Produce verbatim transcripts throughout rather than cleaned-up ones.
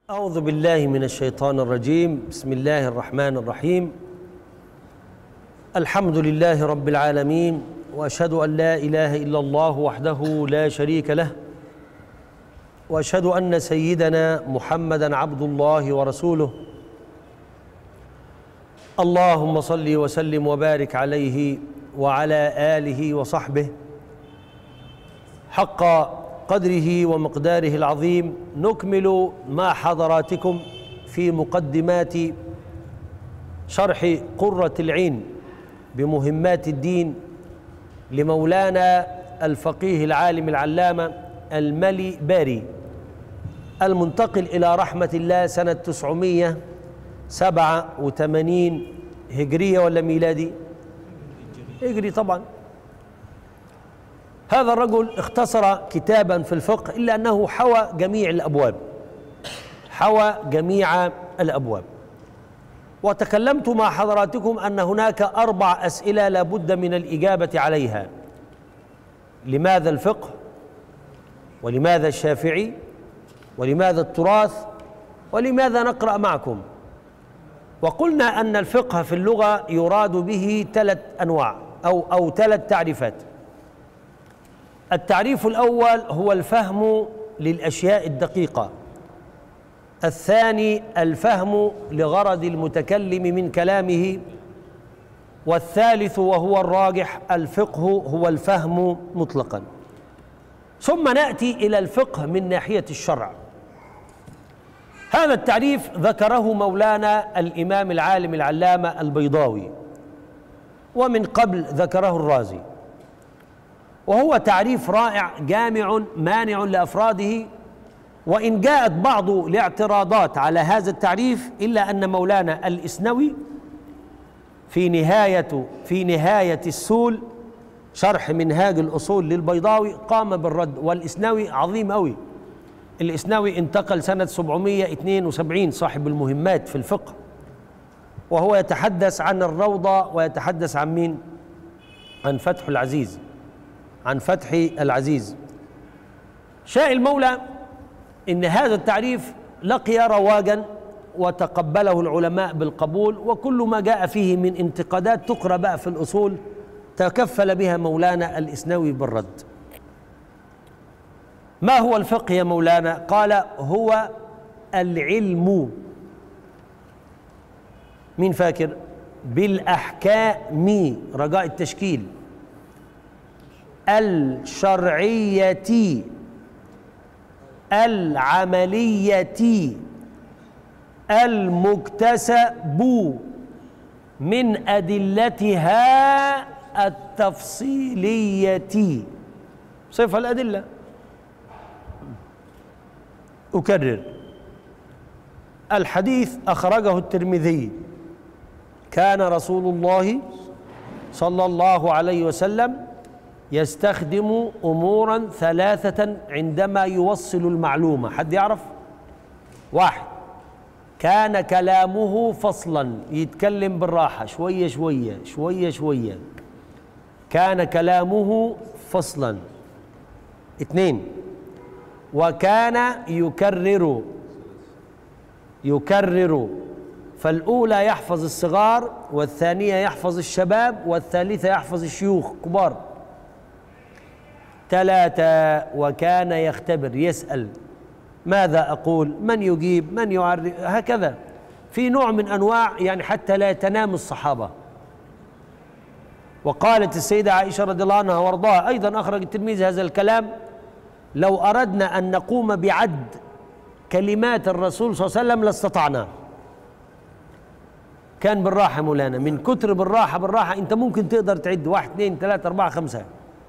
أعوذ بالله من الشيطان الرجيم. بسم الله الرحمن الرحيم. الحمد لله رب العالمين، وأشهد أن لا إله إلا الله وحده لا شريك له، وأشهد أن سيدنا محمدًا عبد الله ورسوله. اللهم صل وسلم وبارك عليه وعلى آله وصحبه حق قدره ومقداره العظيم. نكمل مع حضراتكم في مقدمات شرح قرة العين بمهمات الدين لمولانا الفقيه العالم العلامة الملي باري، المنتقل إلى رحمة الله سنة تسعمائة وسبعة وثمانين هجرية ولا ميلادي؟ هجري طبعا. هذا الرجل اختصر كتابا في الفقه، إلا أنه حوى جميع الأبواب حوى جميع الأبواب وتكلمت مع حضراتكم أن هناك أربع أسئلة لا بد من الإجابة عليها: لماذا الفقه؟ ولماذا الشافعي؟ ولماذا التراث؟ ولماذا نقرأ معكم؟ وقلنا أن الفقه في اللغة يراد به ثلاث أنواع أو أو ثلاث تعريفات. التعريف الأول هو الفهم للأشياء الدقيقة، الثاني الفهم لغرض المتكلم من كلامه، والثالث وهو الراجح الفقه هو الفهم مطلقا. ثم نأتي إلى الفقه من ناحية الشرع. هذا التعريف ذكره مولانا الإمام العالم العلامة البيضاوي، ومن قبل ذكره الرازي، وهو تعريف رائع جامع مانع لأفراده. وإن جاءت بعض الاعتراضات على هذا التعريف، إلا أن مولانا الإسنوي في نهاية في نهاية السول شرح منهاج الأصول للبيضاوي قام بالرد. والإسنوي عظيم أوي، الإسنوي انتقل سنة سبعمائة واثنين وسبعين، صاحب المهمات في الفقه، وهو يتحدث عن الروضة ويتحدث عن مين؟ عن فتح العزيز عن فتح العزيز. شاء المولى إن هذا التعريف لقي رواجا وتقبله العلماء بالقبول، وكل ما جاء فيه من انتقادات تقرأ بقى في الأصول تكفل بها مولانا الإسنوي بالرد. ما هو الفقه يا مولانا؟ قال: هو العلم، مين فاكر؟ بالأحكام، رجاء التشكيل، الشرعية العملية المكتسب من أدلتها التفصيلية. صفة الأدلة. أكرر: الحديث أخرجه الترمذي: كان رسول الله صلى الله عليه وسلم يستخدم أمورا ثلاثة عندما يوصل المعلومة. حد يعرف؟ واحد، كان كلامه فصلا، يتكلم بالراحة شوية شوية شوية شوية، كان كلامه فصلا. اثنين، وكان يكرر يكرر فالأولى يحفظ الصغار، والثانية يحفظ الشباب، والثالثة يحفظ الشيوخ كبار. ثلاثة، وكان يختبر، يسأل: ماذا أقول؟ من يجيب؟ من يعرف؟ هكذا، في نوع من أنواع يعني حتى لا تنام الصحابة. وقالت السيدة عائشة رضي الله عنها وارضاها، أيضا أخرج الترمذي هذا الكلام: لو أردنا أن نقوم بعد كلمات الرسول صلى الله عليه وسلم لاستطعنا. كان بالراحة مولانا، من كتر بالراحة بالراحة أنت ممكن تقدر تعد واحد اثنين ثلاثة أربعة خمسة.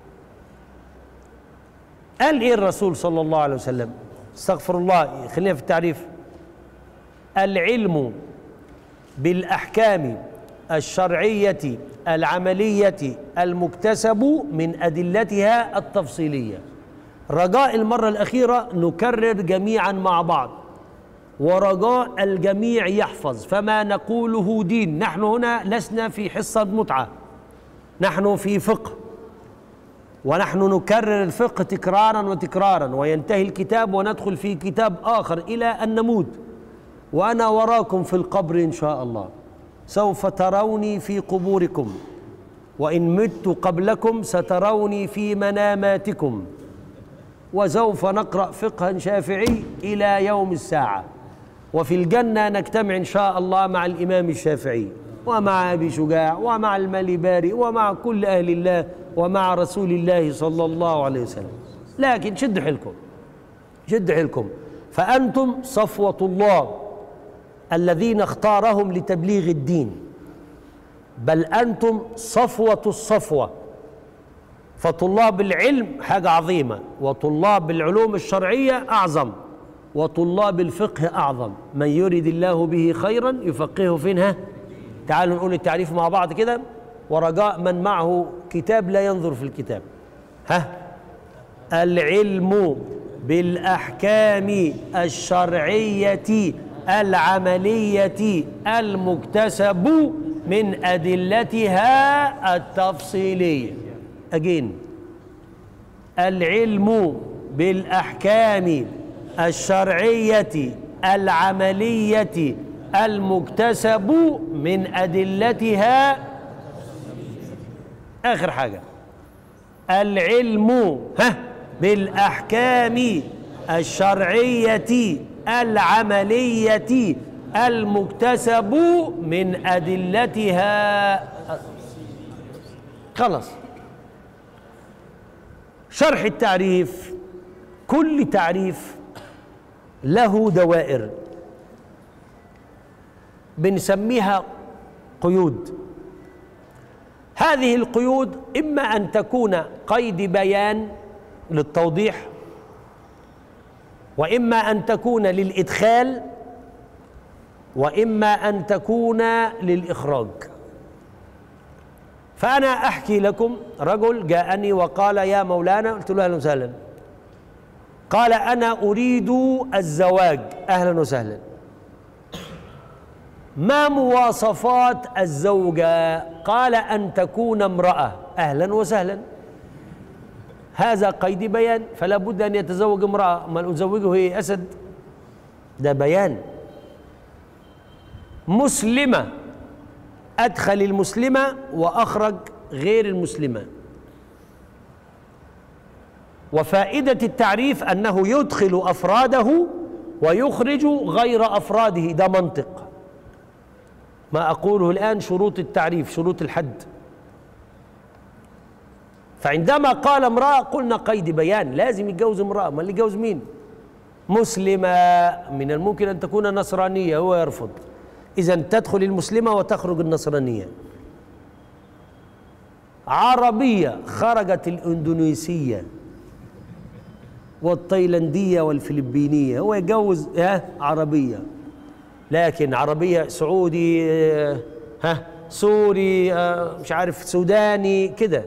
قال إيه الرسول صلى الله عليه وسلم؟ استغفر الله، خلينا في التعريف: العلم بالأحكام الشرعية العملية المكتسب من أدلتها التفصيلية. رجاء المرة الأخيرة نكرر جميعا مع بعض، ورجاء الجميع يحفظ، فما نقوله دين. نحن هنا لسنا في حصة متعة، نحن في فقه، ونحن نكرر الفقه تكرارا وتكرارا، وينتهي الكتاب وندخل في كتاب آخر إلى أن نموت. وأنا وراكم في القبر إن شاء الله، سوف تروني في قبوركم، وإن مت قبلكم ستروني في مناماتكم، وسوف نقرأ فقها شافعي إلى يوم الساعة، وفي الجنة نجتمع إن شاء الله مع الإمام الشافعي ومع أبي شجاع ومع المالباري ومع كل أهل الله ومع رسول الله صلى الله عليه وسلم. لكن شد حيلكم، شد حيلكم، فأنتم صفوة الله الذين اختارهم لتبليغ الدين، بل أنتم صفوة الصفوة. فطلاب العلم حاجة عظيمة، وطلاب العلوم الشرعية أعظم، وطلاب الفقه أعظم. من يريد الله به خيرا يفقهه فينها. تعالوا نقول التعريف مع بعض كده، ورجاء من معه كتاب لا ينظر في الكتاب. ها، العلم بالأحكام الشرعية العملية المكتسب من أدلتها التفصيلية. أجين، العلم بالأحكام الشرعية العملية المكتسب من أدلتها. آخر حاجة، العلم ها بالأحكام الشرعية العملية المكتسب من أدلتها. خلاص. شرح التعريف، كل تعريف له دوائر بنسميها قيود. هذه القيود إما أن تكون قيد بيان للتوضيح، وإما أن تكون للإدخال، وإما أن تكون للإخراج. فأنا أحكي لكم، رجل جاءني وقال يا مولانا، قلت له أهلا وسهلا. قال أنا أريد الزواج. أهلا وسهلا. ما مواصفات الزوجة؟ قال أن تكون امرأة. أهلا وسهلا. هذا قيد بيان، فلا بد أن يتزوج امرأة. ما أزوجه هي أسد؟ ده بيان. مسلمة، أدخل المسلمة وأخرج غير المسلمة. وفائدة التعريف أنه يدخل أفراده ويخرج غير أفراده. ده منطق ما أقوله الآن. شروط التعريف، شروط الحد. فعندما قال امرأة قلنا قيد بيان، لازم يتجوز امرأة. ما اللي يتجوز مين؟ مسلمة. من الممكن أن تكون نصرانية، هو يرفض. إذن تدخل المسلمة وتخرج النصرانية. عربية، خرجت الإندونيسية والتايلاندية والفلبينية، هو يتجوز ها عربية. لكن عربية سعودي، ها سوري، مش عارف سوداني كده.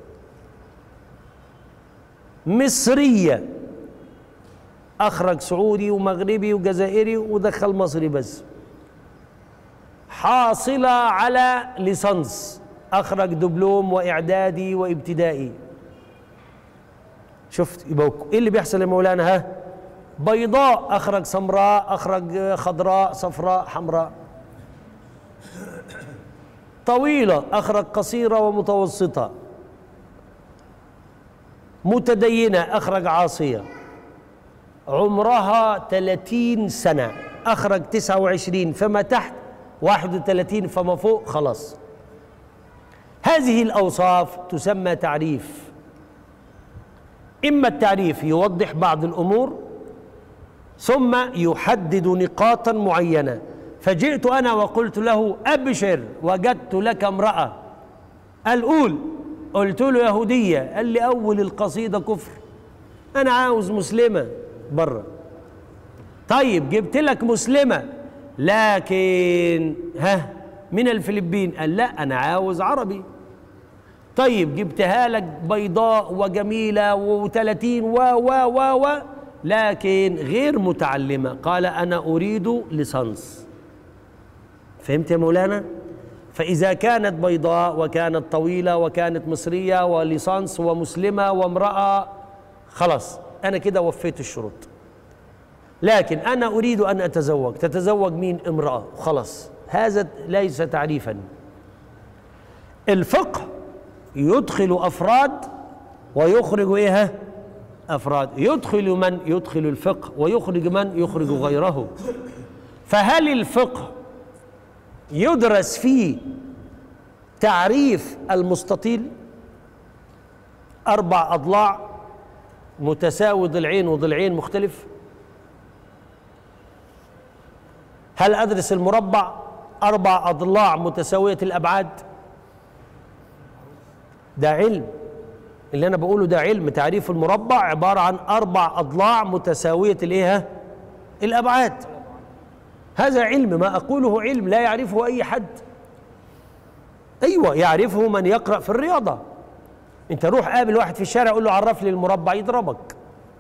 مصرية، أخرج سعودي ومغربي وجزائري ودخل مصري بس. حاصلة على ليسانس، أخرج دبلوم وإعدادي وابتدائي. شفت يبقى إيه اللي بيحصل يا مولانا؟ ها، بيضاء، أخرج سمراء، أخرج خضراء، صفراء، حمراء. طويلة، أخرج قصيرة ومتوسطة. متدينة، أخرج عاصية. عمرها ثلاثين سنة، أخرج تسعة وعشرين فما تحت، واحد وثلاثين فما فوق. خلاص. هذه الأوصاف تسمى تعريف. إما التعريف يوضح بعض الأمور ثم يحدد نقاطا معينة. فجئت أنا وقلت له أبشر وجدت لك امرأة. الأول قلت له يهودية، قال لي أول القصيدة كفر، أنا عاوز مسلمة برا. طيب جبت لك مسلمة لكن ها من الفلبين، قال لا أنا عاوز عربي. طيب جبتها لك بيضاء وجميلة وثلاثين و و و و لكن غير متعلمة، قال أنا أريد ليسانس. فهمت يا مولانا؟ فإذا كانت بيضاء وكانت طويلة وكانت مصرية وليسانس ومسلمة وامرأة، خلاص أنا كده وفيت الشروط. لكن أنا أريد أن أتزوج، تتزوج مين؟ امرأة، خلاص، هذا ليس تعريفا. الفقه يدخل أفراد ويخرج إيه؟ أفراد. يدخل من؟ يدخل الفقه، ويخرج من؟ يخرج غيره. فهل الفقه يدرس فيه تعريف المستطيل؟ أربع أضلاع متساوي ضلعين وضلعين مختلف. هل أدرس المربع؟ أربع أضلاع متساوية الأبعاد. ده علم، اللي أنا بقوله ده علم. تعريف المربع عبارة عن أربع أضلاع متساوية الإيه؟ الأبعاد. هذا علم، ما أقوله علم لا يعرفه أي حد. أيوة، يعرفه من يقرأ في الرياضة. أنت روح قابل واحد في الشارع قول له عرف لي المربع، يضربك.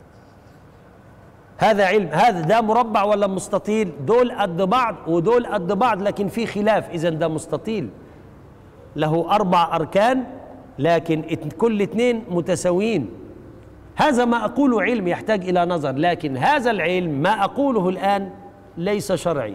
هذا علم. هذا ده مربع ولا مستطيل؟ دول قد بعض ودول قد بعض، لكن في خلاف. إذا ده مستطيل له أربع أركان، لكن كل اثنين متساويين. هذا ما أقوله علم يحتاج إلى نظر، لكن هذا العلم ما أقوله الآن ليس شرعي.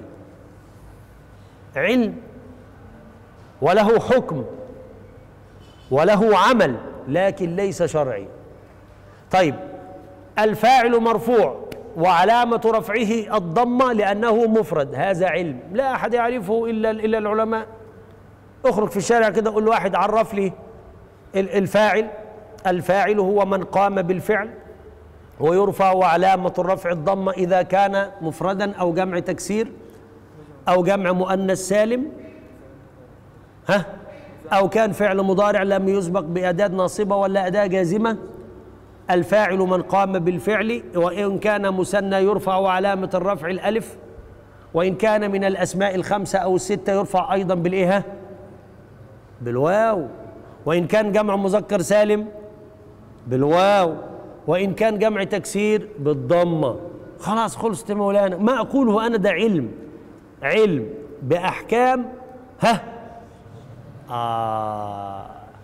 علم وله حكم وله عمل، لكن ليس شرعي. طيب، الفاعل مرفوع وعلامة رفعه الضمة لأنه مفرد، هذا علم لا أحد يعرفه إلا إلا العلماء. اخرج في الشارع كده قول له واحد عرف لي الفاعل. الفاعل هو من قام بالفعل، ويرفع وعلامة الرفع الضمة إذا كان مفردا أو جمع تكسير أو جمع مؤنث سالم، ها، أو كان فعل مضارع لم يسبق بأداة ناصبة ولا أداة جازمة. الفاعل من قام بالفعل، وإن كان مثنى يرفع وعلامة الرفع الألف، وإن كان من الأسماء الخمسة أو الستة يرفع أيضا بالإيه؟ بالواو. وإن كان جمع مذكر سالم بالواو، وإن كان جمع تكسير بالضمة. خلاص، خلصت يا مولانا. ما أقوله أنا ده علم، علم بأحكام ها آه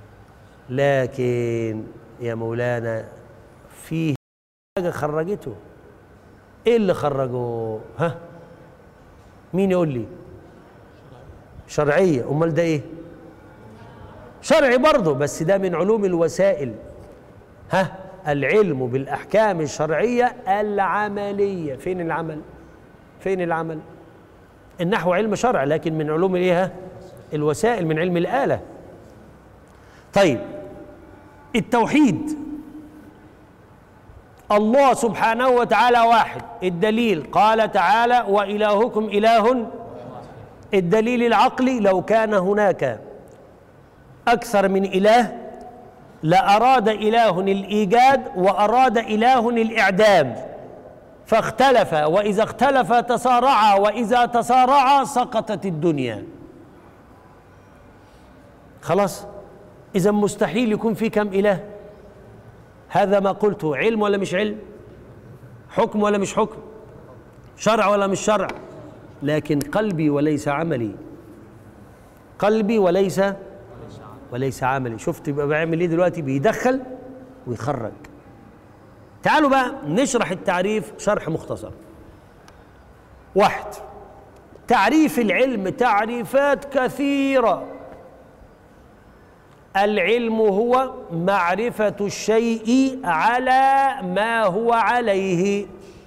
لكن يا مولانا فيه حاجة خرجته. إيه اللي خرجه؟ ها، مين يقول لي؟ شرعية. أمال ده إيه؟ شرعي برضه، بس ده من علوم الوسائل. ها، العلم بالأحكام الشرعية العملية. فين العمل؟ فين العمل؟ النحو علم شرع، لكن من علوم الايه؟ الوسائل، من علم الآلة. طيب، التوحيد، الله سبحانه وتعالى واحد. الدليل قال تعالى وإلهكم إله. الدليل العقلي لو كان هناك أكثر من إله لأراد إله الإيجاد وأراد إله الإعدام، فاختلف، وإذا اختلف تصارعا، وإذا تصارعا سقطت الدنيا. خلاص، إذا مستحيل يكون في كم إله. هذا ما قلته علم ولا مش علم؟ حكم ولا مش حكم؟ شرع ولا مش شرع؟ لكن قلبي وليس عملي، قلبي وليس وليس عملي. شفت يبقى بعمل ايه دلوقتي؟ بيدخل ويخرج. تعالوا بقى نشرح التعريف شرح مختصر. واحد، تعريف العلم تعريفات كثيرة. العلم هو معرفة الشيء على ما هو عليه.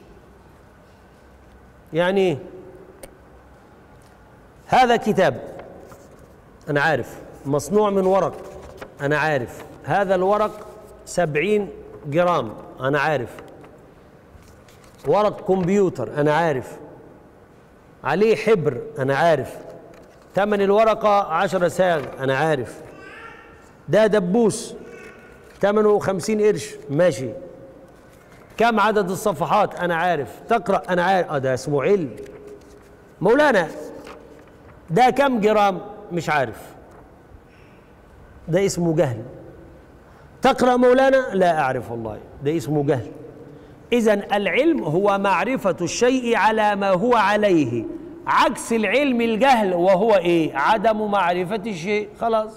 يعني هذا كتاب أنا عارف، مصنوع من ورق أنا عارف، هذا الورق سبعين جرام أنا عارف، ورق كمبيوتر أنا عارف، عليه حبر أنا عارف، ثمن الورقة عشرة ساغ أنا عارف، ده دبوس ثمنه خمسين قرش ماشي، كم عدد الصفحات أنا عارف، تقرأ أنا عارف. آه ده اسمه علم. مولانا ده كم جرام؟ مش عارف، ده اسمه جهل. تقرأ مولانا؟ لا أعرف والله، ده اسمه جهل. إذن العلم هو معرفة الشيء على ما هو عليه، عكس العلم الجهل، وهو إيه؟ عدم معرفة الشيء. خلاص.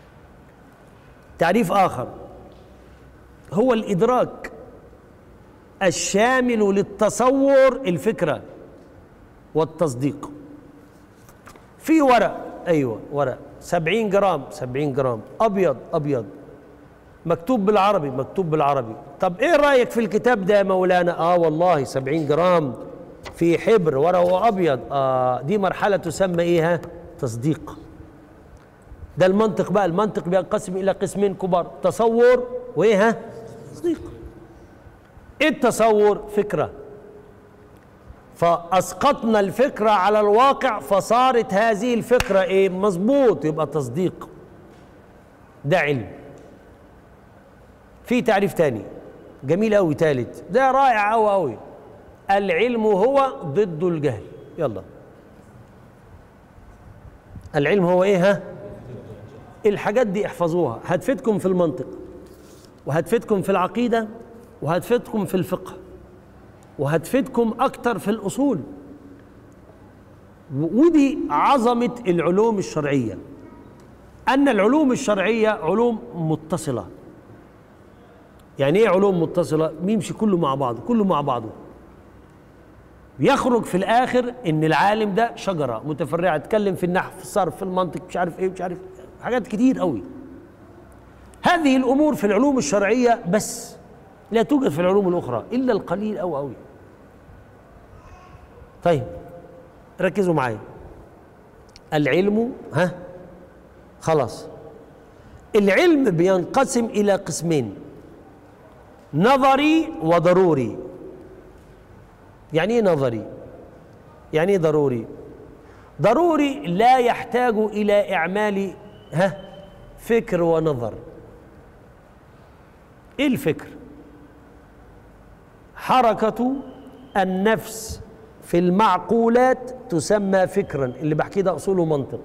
تعريف آخر هو الإدراك. الشامل للتصور الفكرة والتصديق. في ورق، أيوة ورق سبعين جرام سبعين جرام، أبيض أبيض، مكتوب بالعربي مكتوب بالعربي. طب إيه رأيك في الكتاب ده يا مولانا؟ آه والله سبعين جرام في حبر ورقه أبيض. آه دي مرحلة تسمى إيه؟ تصديق. ده المنطق بقى. المنطق بينقسم إلى قسمين كبار، تصور وإيه؟ تصديق. إيه التصور؟ فكرة، فأسقطنا الفكرة على الواقع فصارت هذه الفكرة إيه؟ مظبوط، يبقى تصديق. ده علم. في تعريف تاني جميل أوي تالت، ده رائع أوي أوي. العلم هو ضد الجهل. يلا، العلم هو إيه؟ ها؟ الحاجات دي احفظوها، هتفيدكم في المنطق، وهتفيدكم في العقيدة، وهتفيدكم في الفقه، وهتفيدكم أكتر في الأصول. ودي عظمة العلوم الشرعية، أن العلوم الشرعية علوم متصلة. يعني إيه علوم متصلة؟ بيمشي كله مع بعضه، كله مع بعضه، يخرج في الآخر إن العالم ده شجرة متفرعة، تتكلم في النحو، في الصرف، في المنطق، مش عارف إيه مش عارف حاجات كتير قوي. هذه الأمور في العلوم الشرعية بس، لا توجد في العلوم الأخرى إلا القليل أو أوي. طيب ركزوا معايا. العلم ها خلاص، العلم بينقسم إلى قسمين، نظري وضروري. يعني إيه نظري؟ يعني إيه ضروري؟ ضروري لا يحتاج إلى إعمال ها فكر ونظر. إيه الفكر؟ حركة النفس في المعقولات تسمى فكرا، اللي بحكي ده أصوله منطق.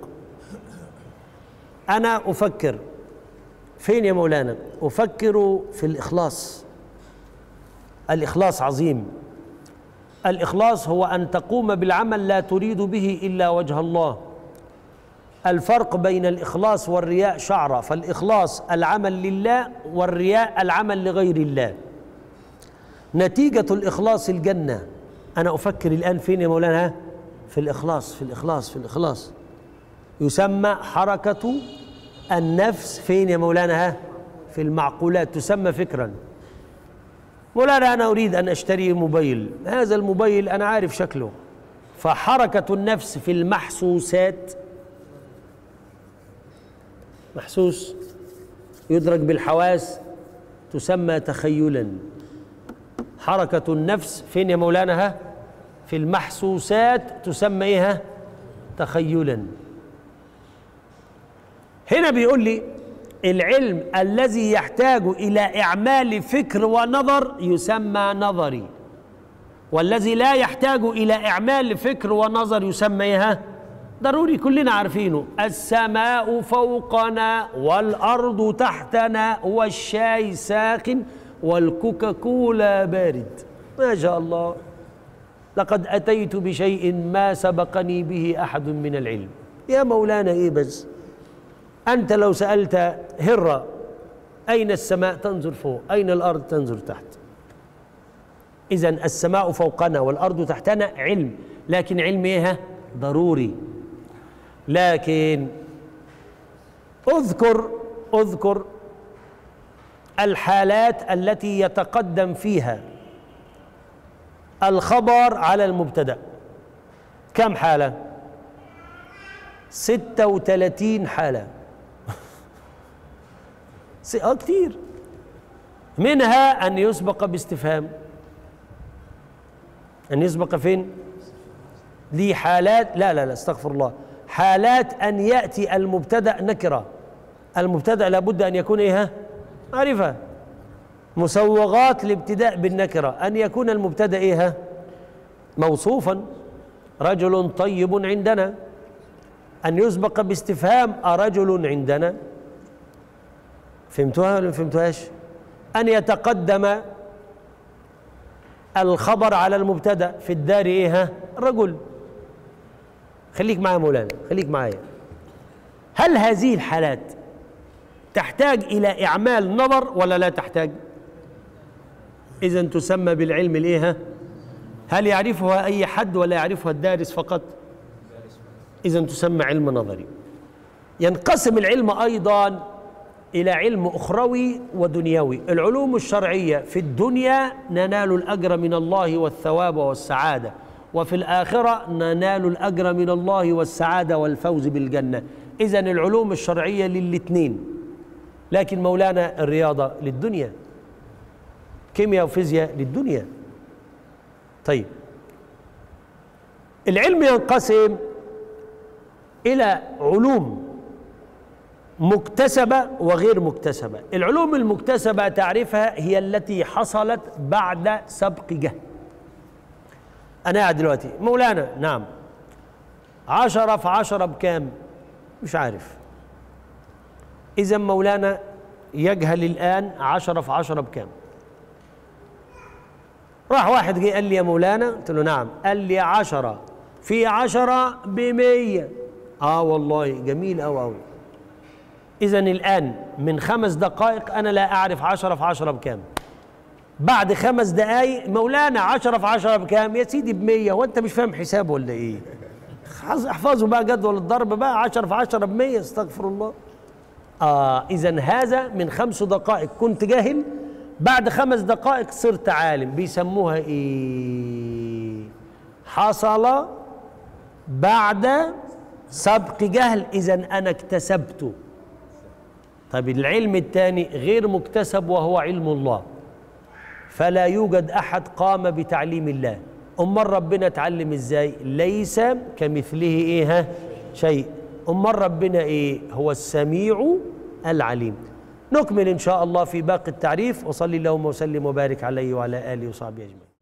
أنا أفكر فين يا مولانا؟ أفكر في الإخلاص. الإخلاص عظيم. الإخلاص هو أن تقوم بالعمل لا تريد به إلا وجه الله. الفرق بين الإخلاص والرياء شعرة، فالإخلاص العمل لله، والرياء العمل لغير الله. نتيجة الإخلاص الجنة. أنا أفكر الآن فين يا مولانا؟ في الإخلاص في الإخلاص في الإخلاص. يسمى حركة النفس فين يا مولانا؟ في المعقولات، تسمى فكرا. مولانا أنا أريد أن أشتري موبايل، هذا الموبايل أنا عارف شكله، فحركة النفس في المحسوسات، محسوس يدرك بالحواس، تسمى تخيلا. حركة النفس فين يا مولانا؟ في المحسوسات، تسمى إيه؟ تخيلا. هنا بيقول لي العلم الذي يحتاج إلى إعمال فكر ونظر يسمى نظري، والذي لا يحتاج إلى إعمال فكر ونظر يسمى إيه؟ ضروري. كلنا عارفينه، السماء فوقنا والأرض تحتنا والشاي ساخن والكوكاكولا بارد. ما شاء الله، لقد أتيت بشيء ما سبقني به أحد من العلم. يا مولانا إيه بس؟ أنت لو سألت هرة أين السماء؟ تنظر فوق، أين الأرض؟ تنظر تحت. إذن السماء فوقنا والأرض تحتنا علم، لكن علم إيه؟ ضروري. لكن أذكر أذكر الحالات التي يتقدم فيها الخبر على المبتدأ. كم حالة؟ ستة وثلاثين حالة. اه كتير. منها أن يسبق باستفهام. أن يسبق فين؟ دي حالات، لا لا لا استغفر الله، حالات أن يأتي المبتدأ نكرة. المبتدأ لابد أن يكون إيه؟ معرفة. مسوغات الابتداء بالنكرة أن يكون المبتدأ إيه؟ موصوفا. رجل طيب عندنا. أن يسبق باستفهام أرجل عندنا. فهمتوها ولا ما فهمتوهاش؟ أن يتقدم الخبر على المبتدأ في الدار إيه؟ رجل. خليك معايا مولانا، خليك معايا. هل هذه الحالات تحتاج إلى إعمال نظر ولا لا تحتاج؟ إذا تسمى بالعلم الإيه؟ هل يعرفها أي حد ولا يعرفها الدارس فقط؟ إذا تسمى علم نظري. ينقسم العلم أيضا إلى علم أخروي ودنيوي. العلوم الشرعية في الدنيا ننال الأجر من الله والثواب والسعادة، وفي الآخرة ننال الأجر من الله والسعادة والفوز بالجنة. إذن العلوم الشرعية للاثنين، لكن مولانا الرياضة للدنيا، كيمياء وفيزياء للدنيا. طيب، العلم ينقسم إلى علوم مكتسبة وغير مكتسبة. العلوم المكتسبة تعرفها هي التي حصلت بعد سبق جهل. أنا قاعد دلوقتي مولانا، نعم، عشرة في عشرة بكام؟ مش عارف. إذا مولانا يجهل الآن عشرة في عشرة بكام. راح واحد جه قال لي يا مولانا، قلت له نعم. قال لي عشرة في عشرة بمية. آه والله جميل أوي أوي. إذن الآن من خمس دقائق أنا لا أعرف عشرة في عشرة بكام. بعد خمس دقايق مولانا عشرة في عشرة بكام؟ يا سيدي بمية. وأنت مش فاهم حساب ولا إيه؟ احفظوا بقى جدول الضرب بقى، عشرة في عشرة بمية، استغفر الله. آه إذن هذا من خمس دقائق كنت جاهل، بعد خمس دقائق صرت عالم. بيسموها إيه؟ حصل بعد سبق جهل. إذن أنا اكتسبته. طيب العلم الثاني غير مكتسب وهو علم الله، فلا يوجد أحد قام بتعليم الله. أمال ربنا اتعلم إزاي؟ ليس كمثله إيه شيء. أمال ربنا إيه؟ هو السميع العليم. نكمل إن شاء الله في باقي التعريف، وصلي اللهم وسلم وبارك عليه وعلى آله وصحبه أجمعين.